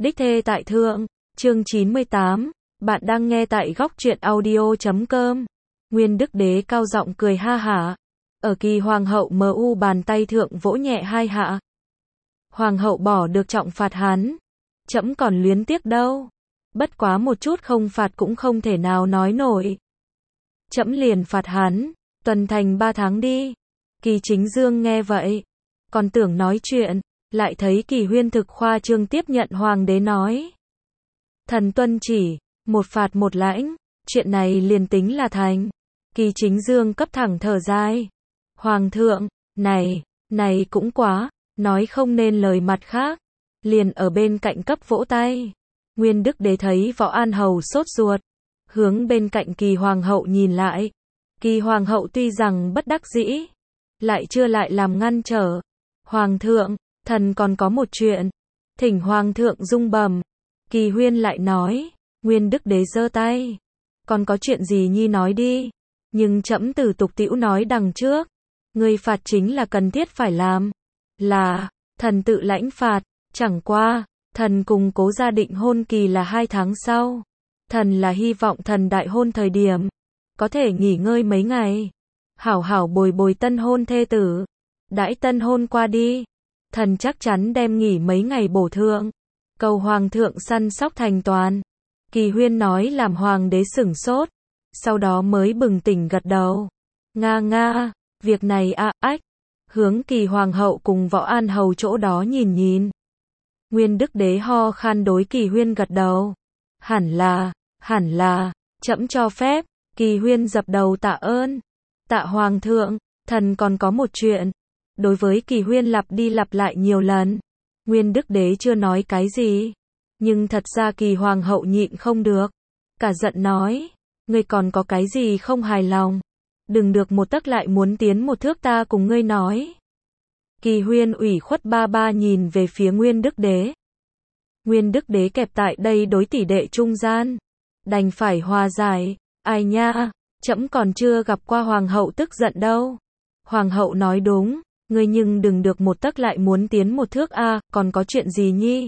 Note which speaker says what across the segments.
Speaker 1: Đích thê tại thượng, chương 98, bạn đang nghe tại góc truyện audio.com. Nguyên Đức Đế cao giọng cười ha hả. Ở Kỳ Hoàng hậu mu bàn tay thượng vỗ nhẹ hai hạ. Hoàng hậu bỏ được trọng phạt hắn. Trẫm còn luyến tiếc đâu. Bất quá một chút không phạt cũng không thể nào nói nổi. Trẫm liền phạt hắn, tuần thành 3 tháng đi. Kỳ Chính Dương nghe vậy, còn tưởng nói chuyện, lại thấy Kỳ Huyên thực khoa trương tiếp nhận hoàng đế nói. Thần tuân chỉ, một phạt một lãnh, chuyện này liền tính là thành. Kỳ Chính Dương cấp thẳng thở dài. Hoàng thượng, này cũng quá, nói không nên lời mặt khác. Liền ở bên cạnh cấp vỗ tay. Nguyên Đức Đế thấy Võ An Hầu sốt ruột, hướng bên cạnh Kỳ Hoàng hậu nhìn lại. Kỳ Hoàng hậu tuy rằng bất đắc dĩ, lại chưa lại làm ngăn trở. Hoàng thượng, thần còn có một chuyện, thỉnh Hoàng thượng dung bẩm. Kỳ Huyên lại nói. Nguyên Đức Đế giơ tay. Còn có chuyện gì nhi nói đi. Nhưng trẫm từ tục tĩu nói đằng trước. Ngươi phạt chính là cần thiết phải làm. Là, thần tự lãnh phạt. Chẳng qua, thần cùng Cố gia định hôn kỳ là 2 tháng sau. Thần là hy vọng thần đại hôn thời điểm có thể nghỉ ngơi mấy ngày. Hảo hảo bồi bồi tân hôn thê tử. Đãi tân hôn qua đi, thần chắc chắn đem nghỉ mấy ngày bổ thượng. Cầu Hoàng thượng săn sóc thành toàn. Kỳ Huyên nói làm hoàng đế sửng sốt. Sau đó mới bừng tỉnh gật đầu. Nga, việc này ách. Hướng Kỳ Hoàng hậu cùng Võ An Hầu chỗ đó nhìn. Nguyên Đức Đế ho khan đối Kỳ Huyên gật đầu. Hẳn là, trẫm cho phép. Kỳ Huyên dập đầu tạ ơn. Tạ Hoàng thượng, thần còn có một chuyện. Đối với Kỳ Huyên lặp đi lặp lại nhiều lần, Nguyên Đức Đế chưa nói cái gì. Nhưng thật ra Kỳ Hoàng hậu nhịn không được. Cả giận nói, ngươi còn có cái gì không hài lòng. Đừng được một tấc lại muốn tiến một thước ta cùng ngươi nói. Kỳ Huyên ủy khuất ba nhìn về phía Nguyên Đức Đế. Nguyên Đức Đế kẹp tại đây đối tỷ đệ trung gian. Đành phải hòa giải, ai nha, trẫm còn chưa gặp qua Hoàng hậu tức giận đâu. Hoàng hậu nói đúng, ngươi nhưng đừng được một tấc lại muốn tiến một thước còn có chuyện gì nhi?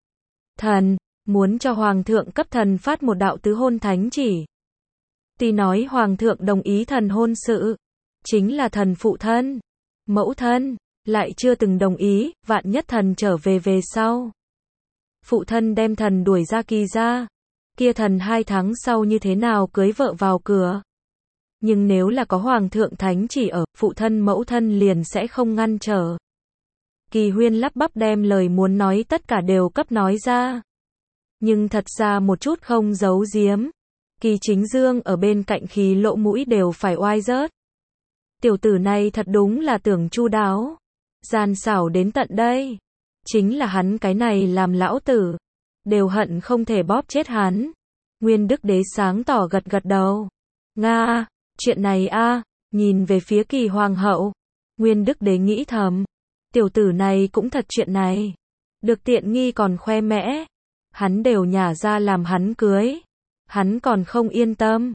Speaker 1: Thần, muốn cho Hoàng thượng cấp thần phát một đạo tứ hôn thánh chỉ. Tuy nói Hoàng thượng đồng ý thần hôn sự, chính là thần phụ thân, mẫu thân, lại chưa từng đồng ý, vạn nhất thần trở về sau. Phụ thân đem thần đuổi ra Kỳ gia, kia thần 2 tháng sau như thế nào cưới vợ vào cửa. Nhưng nếu là có Hoàng thượng thánh chỉ ở, phụ thân mẫu thân liền sẽ không ngăn trở. Kỳ Huyên lắp bắp đem lời muốn nói tất cả đều cấp nói ra. Nhưng thật ra một chút không giấu giếm. Kỳ Chính Dương ở bên cạnh khí lỗ mũi đều phải oai rớt. Tiểu tử này thật đúng là tưởng chu đáo. Gian xảo đến tận đây. Chính là hắn cái này làm lão tử. Đều hận không thể bóp chết hắn. Nguyên Đức Đế sáng tỏ gật đầu. Nga, chuyện này nhìn về phía Kỳ Hoàng hậu. Nguyên Đức Đế nghĩ thầm. Tiểu tử này cũng thật chuyện này. Được tiện nghi còn khoe mẽ. Hắn đều nhả ra làm hắn cưới. Hắn còn không yên tâm.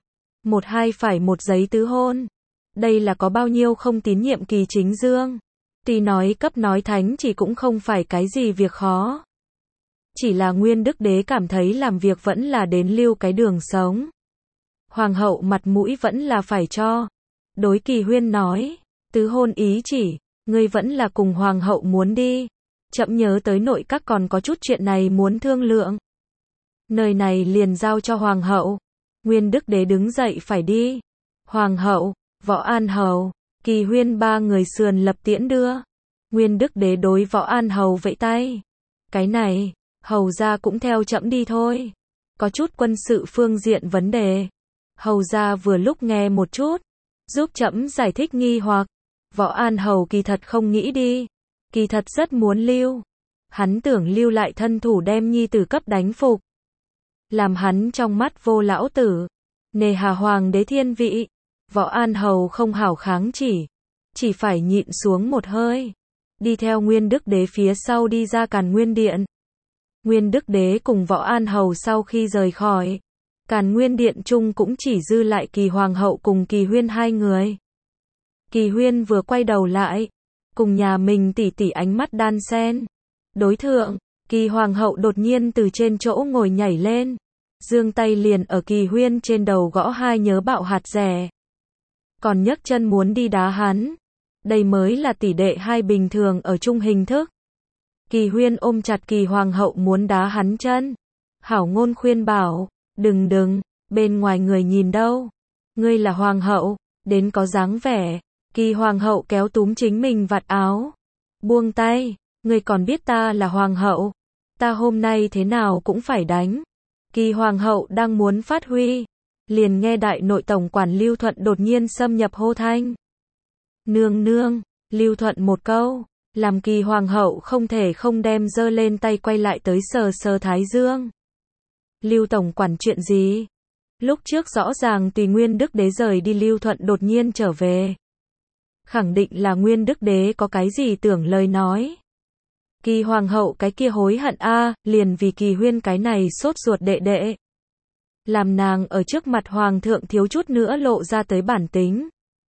Speaker 1: Phải một giấy tứ hôn. Đây là có bao nhiêu không tín nhiệm Kỳ Chính Dương. Tuy nói cấp nói thánh chỉ cũng không phải cái gì việc khó. Chỉ là Nguyên Đức Đế cảm thấy làm việc vẫn là đến lưu cái đường sống. Hoàng hậu mặt mũi vẫn là phải cho. Đối Kỳ Huyên nói, tứ hôn ý chỉ, ngươi vẫn là cùng Hoàng hậu muốn đi. Chậm nhớ tới nội các còn có chút chuyện này muốn thương lượng. Nơi này liền giao cho Hoàng hậu. Nguyên Đức Đế đứng dậy phải đi. Hoàng hậu, Võ An Hầu, Kỳ Huyên 3 người sườn lập tiễn đưa. Nguyên Đức Đế đối Võ An Hầu vẫy tay. Cái này, hầu gia cũng theo trẫm đi thôi. Có chút quân sự phương diện vấn đề. Hầu gia vừa lúc nghe một chút, giúp trẫm giải thích nghi hoặc. Võ An Hầu kỳ thật không nghĩ đi. Kỳ thật rất muốn lưu. Hắn tưởng lưu lại thân thủ đem nhi tử cấp đánh phục. Làm hắn trong mắt vô lão tử. Nề hà Hoàng đế thiên vị. Võ An Hầu không hảo kháng chỉ phải nhịn xuống một hơi. Đi theo Nguyên Đức Đế phía sau đi ra Càn Nguyên Điện. Nguyên Đức Đế cùng Võ An Hầu sau khi rời khỏi Càn Nguyên Điện chung cũng chỉ dư lại Kỳ Hoàng hậu cùng Kỳ Huyên 2 người. Kỳ Huyên vừa quay đầu lại, cùng nhà mình tỷ tỷ ánh mắt đan xen. Đối thượng, Kỳ hoàng hậu đột nhiên từ trên chỗ ngồi nhảy lên, giương tay liền ở Kỳ Huyên trên đầu gõ hai nhớ bạo hạt rẻ. Còn nhấc chân muốn đi đá hắn. Đây mới là tỷ đệ hai bình thường ở chung hình thức. Kỳ Huyên ôm chặt Kỳ hoàng hậu muốn đá hắn chân. Hảo ngôn khuyên bảo, đừng, bên ngoài người nhìn đâu. Ngươi là hoàng hậu, đến có dáng vẻ. Kỳ hoàng hậu kéo túm chính mình vạt áo. Buông tay, ngươi còn biết ta là hoàng hậu. Ta hôm nay thế nào cũng phải đánh. Kỳ hoàng hậu đang muốn phát huy. Liền nghe đại nội tổng quản Lưu Thuận đột nhiên xâm nhập hô thanh. Nương, Lưu Thuận một câu, làm Kỳ hoàng hậu không thể không đem giơ lên tay quay lại tới sờ thái dương. Lưu tổng quản chuyện gì? Lúc trước rõ ràng tùy Nguyên Đức Đế rời đi Lưu Thuận đột nhiên trở về. Khẳng định là Nguyên Đức Đế có cái gì tưởng lời nói. Kỳ hoàng hậu cái kia hối hận liền vì Kỳ Huyên cái này sốt ruột đệ đệ. Làm nàng ở trước mặt hoàng thượng thiếu chút nữa lộ ra tới bản tính.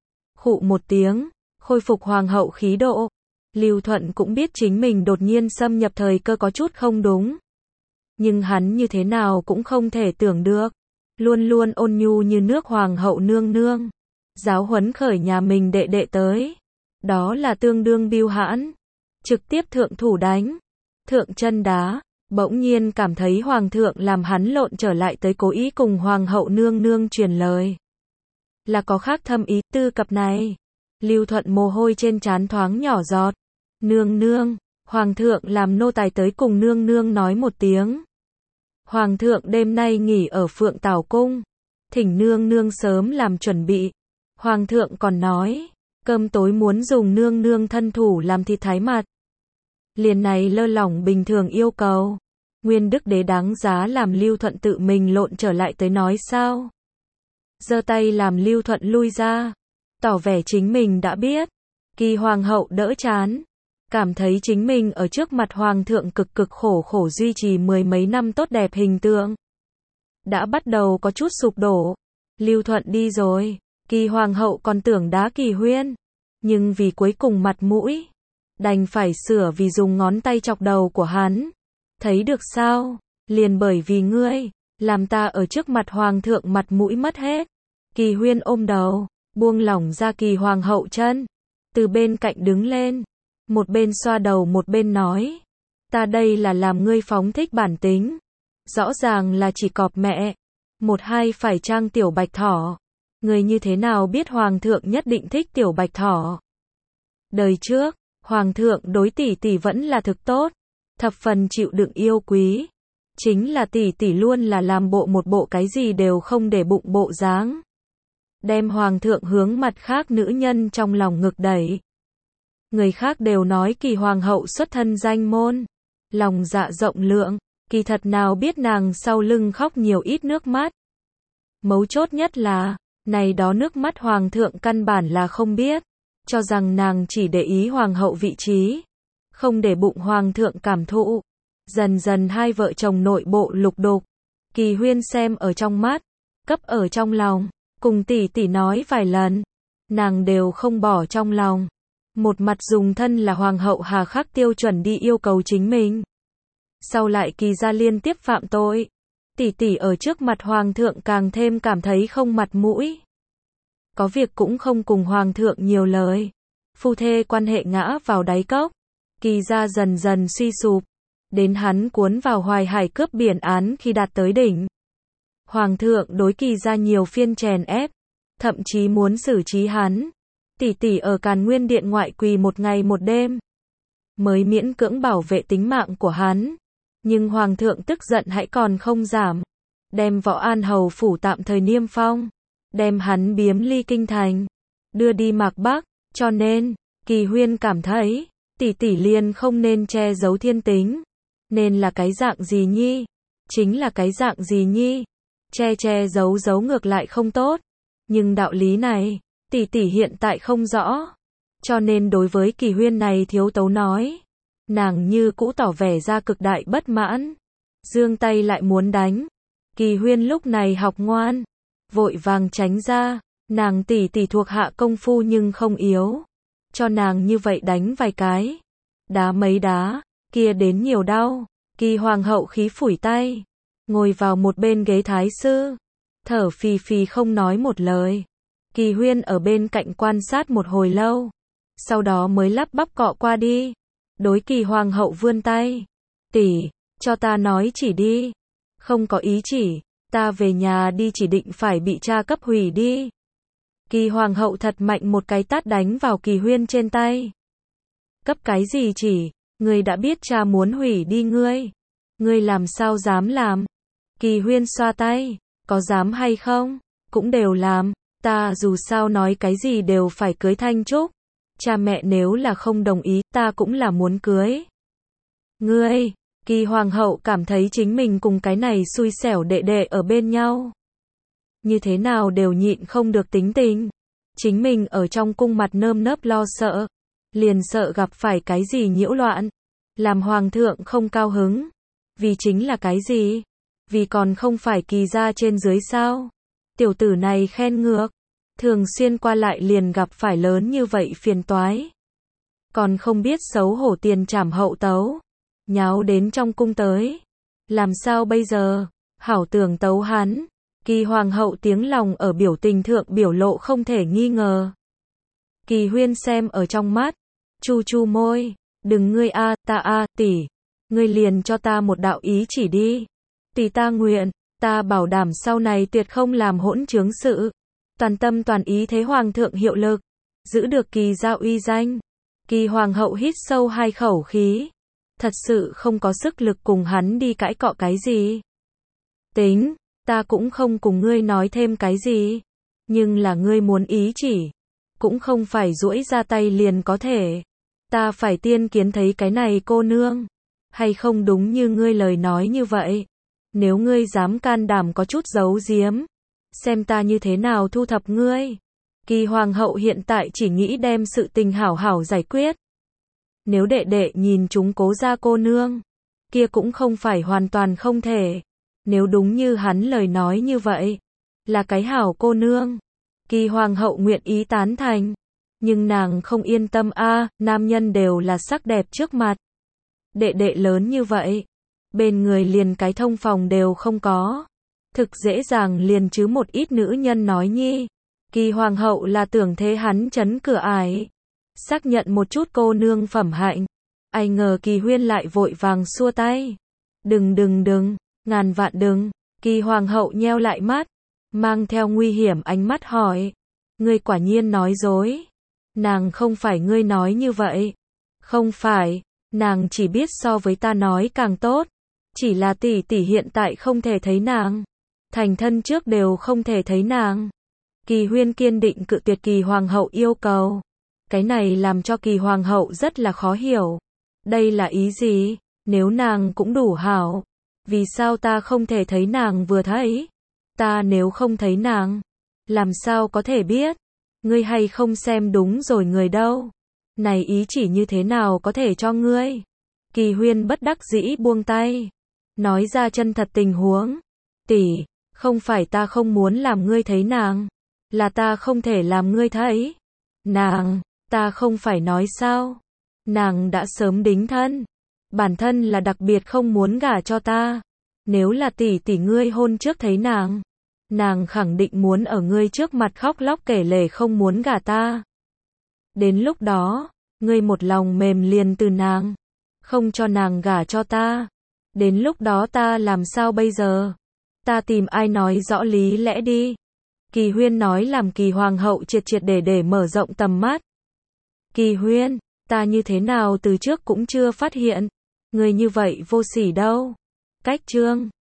Speaker 1: Khụ một tiếng, khôi phục hoàng hậu khí độ. Lưu Thuận cũng biết chính mình đột nhiên xâm nhập thời cơ có chút không đúng. Nhưng hắn như thế nào cũng không thể tưởng được. Luôn luôn ôn nhu như nước hoàng hậu nương. Giáo huấn khởi nhà mình đệ đệ tới. Đó là tương đương bưu hãn. Trực tiếp thượng thủ đánh. Thượng chân đá. Bỗng nhiên cảm thấy hoàng thượng làm hắn lộn trở lại tới cố ý cùng hoàng hậu nương truyền lời. Là có khác thâm ý tư cập này. Lưu Thuận mồ hôi trên trán thoáng nhỏ giọt. Nương, hoàng thượng làm nô tài tới cùng nương nói một tiếng. Hoàng thượng đêm nay nghỉ ở Phượng Tảo Cung. Thỉnh nương sớm làm chuẩn bị. Hoàng thượng còn nói, cơm tối muốn dùng nương thân thủ làm thịt thái mặt. Liền này lơ lỏng bình thường yêu cầu. Nguyên Đức Đế đáng giá làm Lưu Thuận tự mình lộn trở lại tới nói sao. Giơ tay làm Lưu Thuận lui ra. Tỏ vẻ chính mình đã biết. Kỳ hoàng hậu đỡ chán. Cảm thấy chính mình ở trước mặt hoàng thượng cực khổ duy trì mười mấy năm tốt đẹp hình tượng. Đã bắt đầu có chút sụp đổ. Lưu Thuận đi rồi. Kỳ hoàng hậu còn tưởng đá Kỳ Huyên. Nhưng vì cuối cùng mặt mũi. Đành phải sửa vì dùng ngón tay chọc đầu của hắn. Thấy được sao? Liền bởi vì ngươi. Làm ta ở trước mặt hoàng thượng mặt mũi mất hết. Kỳ Huyên ôm đầu. Buông lỏng ra Kỳ hoàng hậu chân. Từ bên cạnh đứng lên. Một bên xoa đầu một bên nói. Ta đây là làm ngươi phóng thích bản tính. Rõ ràng là chỉ cọp mẹ. Một hai phải trang tiểu bạch thỏ. Ngươi như thế nào biết hoàng thượng nhất định thích tiểu bạch thỏ? Đời trước, hoàng thượng đối tỷ vẫn là thực tốt. Thập phần chịu đựng yêu quý. Chính là tỷ luôn là làm một bộ cái gì đều không để bụng bộ dáng. Đem hoàng thượng hướng mặt khác nữ nhân trong lòng ngực đẩy. Người khác đều nói Kỳ hoàng hậu xuất thân danh môn. Lòng dạ rộng lượng. Kỳ thật nào biết nàng sau lưng khóc nhiều ít nước mắt. Mấu chốt nhất là, này đó nước mắt hoàng thượng căn bản là không biết. Cho rằng nàng chỉ để ý hoàng hậu vị trí. Không để bụng hoàng thượng cảm thụ. Dần dần hai vợ chồng nội bộ lục đục. Kỳ Huyên xem ở trong mắt. Cấp ở trong lòng. Cùng tỷ nói vài lần. Nàng đều không bỏ trong lòng. Một mặt dùng thân là hoàng hậu hà khắc tiêu chuẩn đi yêu cầu chính mình. Sau lại Kỳ gia liên tiếp phạm tội. Tỷ ở trước mặt hoàng thượng càng thêm cảm thấy không mặt mũi. Có việc cũng không cùng hoàng thượng nhiều lời. Phu thê quan hệ ngã vào đáy cốc. Kỳ gia dần dần suy sụp. Đến hắn cuốn vào hoài hải cướp biển án khi đạt tới đỉnh. Hoàng thượng đối Kỳ gia nhiều phiên chèn ép. Thậm chí muốn xử trí hắn. Tỷ ở Càn Nguyên Điện ngoại quỳ một ngày một đêm. Mới miễn cưỡng bảo vệ tính mạng của hắn. Nhưng hoàng thượng tức giận hãy còn không giảm. Đem Võ An Hầu phủ tạm thời niêm phong. Đem hắn biếm ly kinh thành. Đưa đi Mạc Bắc. Cho nên, Kỳ Huyên cảm thấy, tỷ liền không nên che giấu thiên tính. Nên là cái dạng gì nhi? Chính là cái dạng gì nhi? Che giấu ngược lại không tốt. Nhưng đạo lý này, tỷ hiện tại không rõ. Cho nên đối với Kỳ Huyên này thiếu tấu nói. Nàng như cũ tỏ vẻ ra cực đại bất mãn. Giương tay lại muốn đánh. Kỳ Huyên lúc này học ngoan. Vội vàng tránh ra. Nàng tỷ thuộc hạ công phu nhưng không yếu. Cho nàng như vậy đánh vài cái. Đá mấy đá. Kia đến nhiều đau. Kỳ hoàng hậu khí phủi tay, ngồi vào một bên ghế thái sư, thở phì phì không nói một lời. Kỳ Huyên ở bên cạnh quan sát một hồi lâu, sau đó mới lắp bắp cọ qua đi, đối Kỳ hoàng hậu vươn tay. Tỷ, cho ta nói chỉ đi. Không có ý chỉ, ta về nhà đi chỉ định phải bị cha cấp hủy đi. Kỳ hoàng hậu thật mạnh một cái tát đánh vào Kỳ Huyên trên tay. Cấp cái gì chỉ, ngươi đã biết cha muốn hủy đi ngươi. Ngươi làm sao dám làm? Kỳ Huyên xoa tay, có dám hay không? Cũng đều làm, ta dù sao nói cái gì đều phải cưới Thanh Trúc. Cha mẹ nếu là không đồng ý, ta cũng là muốn cưới. Ngươi, Kỳ hoàng hậu cảm thấy chính mình cùng cái này xui xẻo đệ đệ ở bên nhau. Như thế nào đều nhịn không được tính tình. Chính mình ở trong cung mặt nơm nớp lo sợ. Liền sợ gặp phải cái gì nhiễu loạn. Làm hoàng thượng không cao hứng. Vì chính là cái gì? Vì còn không phải Kỳ gia trên dưới sao? Tiểu tử này khen ngược. Thường xuyên qua lại liền gặp phải lớn như vậy phiền toái. Còn không biết xấu hổ tiền trảm hậu tấu. Nháo đến trong cung tới. Làm sao bây giờ? Hảo tưởng tấu hắn. Kỳ hoàng hậu tiếng lòng ở biểu tình thượng biểu lộ không thể nghi ngờ. Kỳ Huyên xem ở trong mắt. Chu chu môi. Đừng ngươi a, ta a, tỷ. Ngươi liền cho ta một đạo ý chỉ đi. Tỷ ta nguyện. Ta bảo đảm sau này tuyệt không làm hỗn trướng sự. Toàn tâm toàn ý thế hoàng thượng hiệu lực. Giữ được Kỳ gia uy danh. Kỳ hoàng hậu hít sâu 2 khẩu khí. Thật sự không có sức lực cùng hắn đi cãi cọ cái gì. Tính, ta cũng không cùng ngươi nói thêm cái gì. Nhưng là ngươi muốn ý chỉ. Cũng không phải duỗi ra tay liền có thể. Ta phải tiên kiến thấy cái này cô nương. Hay không đúng như ngươi lời nói như vậy. Nếu ngươi dám can đảm có chút giấu giếm. Xem ta như thế nào thu thập ngươi. Kỳ hoàng hậu hiện tại chỉ nghĩ đem sự tình hảo hảo giải quyết. Nếu đệ đệ nhìn chúng Cố gia cô nương, kia cũng không phải hoàn toàn không thể. Nếu đúng như hắn lời nói như vậy, là cái hảo cô nương, Kỳ hoàng hậu nguyện ý tán thành. Nhưng nàng không yên tâm a, nam nhân đều là sắc đẹp trước mặt. Đệ đệ lớn như vậy, bên người liền cái thông phòng đều không có. Thực dễ dàng liền chứ một ít nữ nhân nói nhi. Kỳ hoàng hậu là tưởng thế hắn chấn cửa ải. Xác nhận một chút cô nương phẩm hạnh. Ai ngờ Kỳ Huyên lại vội vàng xua tay. Đừng, ngàn vạn đừng. Kỳ hoàng hậu nheo lại mắt, mang theo nguy hiểm ánh mắt hỏi. Ngươi quả nhiên nói dối. Nàng không phải ngươi nói như vậy. Không phải, nàng chỉ biết so với ta nói càng tốt. Chỉ là tỷ tỷ hiện tại không thể thấy nàng. Thành thân trước đều không thể thấy nàng. Kỳ Huyên kiên định cự tuyệt Kỳ hoàng hậu yêu cầu. Cái này làm cho Kỳ hoàng hậu rất là khó hiểu. Đây là ý gì? Nếu nàng cũng đủ hảo, vì sao ta không thể thấy nàng vừa thấy? Ta nếu không thấy nàng, làm sao có thể biết? Ngươi hay không xem đúng rồi người đâu? Này ý chỉ như thế nào có thể cho ngươi? Kỳ Huyên bất đắc dĩ buông tay, nói ra chân thật tình huống. Tỷ, không phải ta không muốn làm ngươi thấy nàng, là ta không thể làm ngươi thấy. Nàng, ta không phải nói sao? Nàng đã sớm đính thân. Bản thân là đặc biệt không muốn gả cho ta. Nếu là tỷ tỷ ngươi hôn trước thấy nàng, nàng khẳng định muốn ở ngươi trước mặt khóc lóc kể lể không muốn gả ta. Đến lúc đó, ngươi một lòng mềm liền từ nàng, không cho nàng gả cho ta. Đến lúc đó ta làm sao bây giờ? Ta tìm ai nói rõ lý lẽ đi. Kỳ Huyên nói làm Kỳ hoàng hậu triệt để mở rộng tầm mắt. Kỳ Huyên, ta như thế nào từ trước cũng chưa phát hiện. Người như vậy vô sỉ đâu. Cách chương